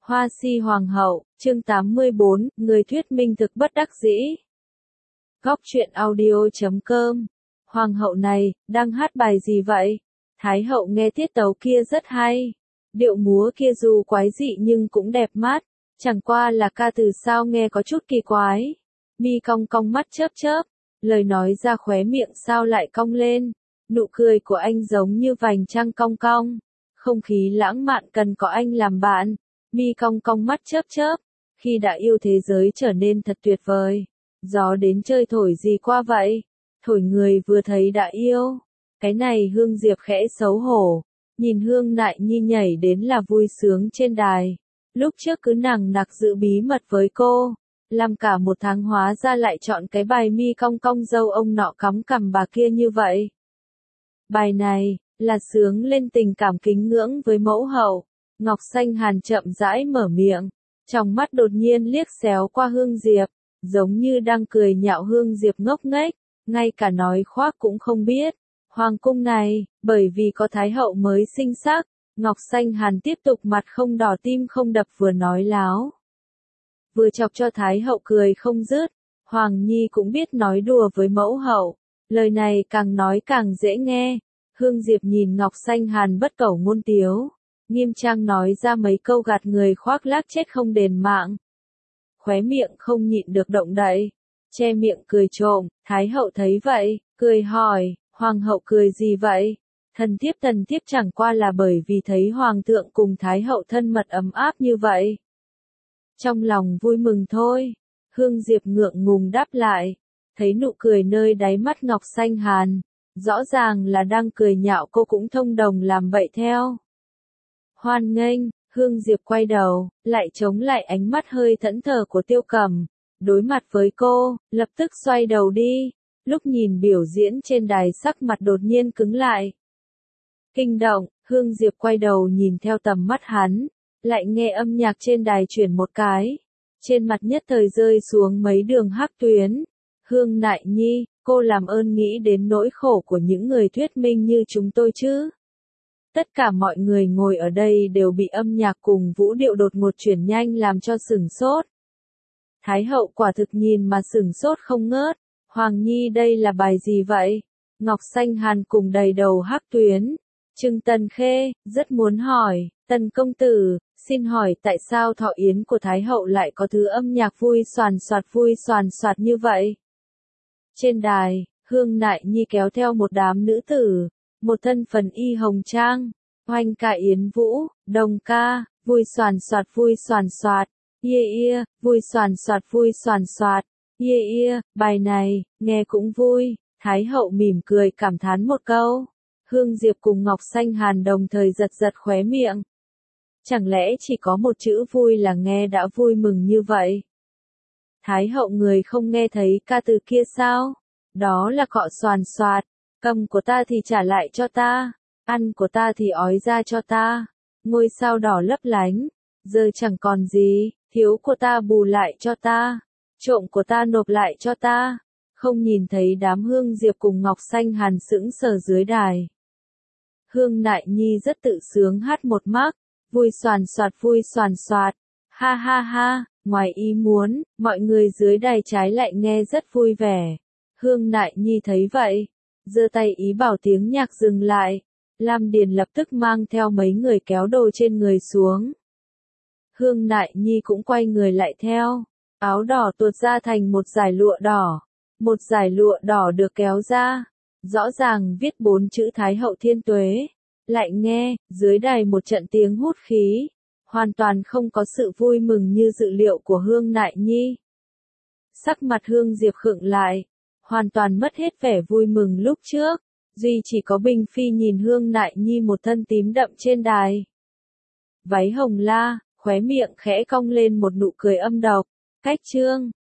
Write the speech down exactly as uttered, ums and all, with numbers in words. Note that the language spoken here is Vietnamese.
Hoa si hoàng hậu, chương tám mươi bốn, người thuyết minh thực bất đắc dĩ. Góc truyện audio chấm com. Hoàng hậu này, đang hát bài gì vậy? Thái hậu nghe tiết tấu kia rất hay. Điệu múa kia dù quái dị nhưng cũng đẹp mắt. Chẳng qua là ca từ sao nghe có chút kỳ quái. Mi cong cong mắt chớp chớp. Lời nói ra khóe miệng sao lại cong lên. Nụ cười của anh giống như vành trăng cong cong. Không khí lãng mạn cần có anh làm bạn. Mi cong cong mắt chớp chớp, khi đã yêu thế giới trở nên thật tuyệt vời. Gió đến chơi thổi gì qua vậy? Thổi người vừa thấy đã yêu. Cái này Hương Diệp khẽ xấu hổ, nhìn Hương Nại Nhi nhảy đến là vui sướng trên đài. Lúc trước cứ nằng nặc giữ bí mật với cô, làm cả một tháng hóa ra lại chọn cái bài mi cong cong dâu ông nọ cắm cằm bà kia như vậy. Bài này, là sướng lên tình cảm kính ngưỡng với mẫu hậu. Ngọc Xanh Hàn chậm rãi mở miệng, trong mắt đột nhiên liếc xéo qua Hương Diệp, giống như đang cười nhạo Hương Diệp ngốc nghếch, ngay cả nói khoác cũng không biết. Hoàng cung này, bởi vì có Thái hậu mới sinh sắc, Ngọc Xanh Hàn tiếp tục mặt không đỏ tim không đập vừa nói láo. Vừa chọc cho Thái hậu cười không dứt, Hoàng Nhi cũng biết nói đùa với mẫu hậu, lời này càng nói càng dễ nghe. Hương Diệp nhìn Ngọc Xanh Hàn bất cẩu ngôn tiếu. Nghiêm trang nói ra mấy câu gạt người khoác lác chết không đền mạng. Khóe miệng không nhịn được động đậy, che miệng cười trộm. Thái hậu thấy vậy, cười hỏi, hoàng hậu cười gì vậy? Thần thiếp thần thiếp chẳng qua là bởi vì thấy hoàng thượng cùng thái hậu thân mật ấm áp như vậy. Trong lòng vui mừng thôi. Hương Diệp ngượng ngùng đáp lại, thấy nụ cười nơi đáy mắt Ngọc Xanh Hàn, rõ ràng là đang cười nhạo cô cũng thông đồng làm bậy theo. Hoan nghênh, Hương Diệp quay đầu, lại chống lại ánh mắt hơi thẫn thờ của Tiêu Cẩm, đối mặt với cô, lập tức xoay đầu đi, lúc nhìn biểu diễn trên đài sắc mặt đột nhiên cứng lại. Kinh động, Hương Diệp quay đầu nhìn theo tầm mắt hắn, lại nghe âm nhạc trên đài chuyển một cái, trên mặt nhất thời rơi xuống mấy đường hắc tuyến. Hương Nại Nhi, cô làm ơn nghĩ đến nỗi khổ của những người thuyết minh như chúng tôi chứ. Tất cả mọi người ngồi ở đây đều bị âm nhạc cùng vũ điệu đột ngột chuyển nhanh làm cho sửng sốt. Thái hậu quả thực nhìn mà sửng sốt không ngớt. Hoàng Nhi đây là bài gì vậy? Ngọc Xanh Hàn cùng đầy đầu hắc tuyến. Trưng Tần Khê, rất muốn hỏi, Tần công tử, xin hỏi tại sao thọ yến của Thái hậu lại có thứ âm nhạc vui xoàn xoạt vui xoàn xoạt như vậy? Trên đài, Hương Nại Nhi kéo theo một đám nữ tử. Một thân phần y hồng trang, hoành ca yến vũ, đồng ca, vui xoàn xoạt vui xoàn xoạt, yeah yeah, vui xoàn xoạt vui xoàn xoạt, yeah yeah, bài này, nghe cũng vui. Thái hậu mỉm cười cảm thán một câu. Hương Diệp cùng Ngọc Xanh Hàn đồng thời giật giật khóe miệng. Chẳng lẽ chỉ có một chữ vui là nghe đã vui mừng như vậy? Thái hậu người không nghe thấy ca từ kia sao? Đó là cọ xoàn xoạt. Cầm của ta thì trả lại cho ta, ăn của ta thì ói ra cho ta, ngôi sao đỏ lấp lánh, giờ chẳng còn gì, thiếu của ta bù lại cho ta, trộm của ta nộp lại cho ta. Không nhìn thấy đám Hương Diệp cùng Ngọc Xanh Hàn sững sờ dưới đài. Hương Nại Nhi rất tự sướng hát một mác, vui xoàn xoạt vui xoàn xoạt, ha ha ha, ngoài ý muốn, mọi người dưới đài trái lại nghe rất vui vẻ. Hương Nại Nhi thấy vậy, giơ tay ý bảo tiếng nhạc dừng lại. Lam Điền lập tức mang theo mấy người kéo đồ trên người xuống. Hương Nại Nhi cũng quay người lại theo. Áo đỏ tuột ra thành một dải lụa đỏ. Một dải lụa đỏ được kéo ra. Rõ ràng viết bốn chữ Thái hậu thiên tuế. Lại nghe, dưới đài một trận tiếng hút khí. Hoàn toàn không có sự vui mừng như dự liệu của Hương Nại Nhi. Sắc mặt Hương Diệp khựng lại. Hoàn toàn mất hết vẻ vui mừng lúc trước, duy chỉ có Bình Phi nhìn Hương Nại Nhi một thân tím đậm trên đài. Váy hồng la, khóe miệng khẽ cong lên một nụ cười âm độc, cách trương,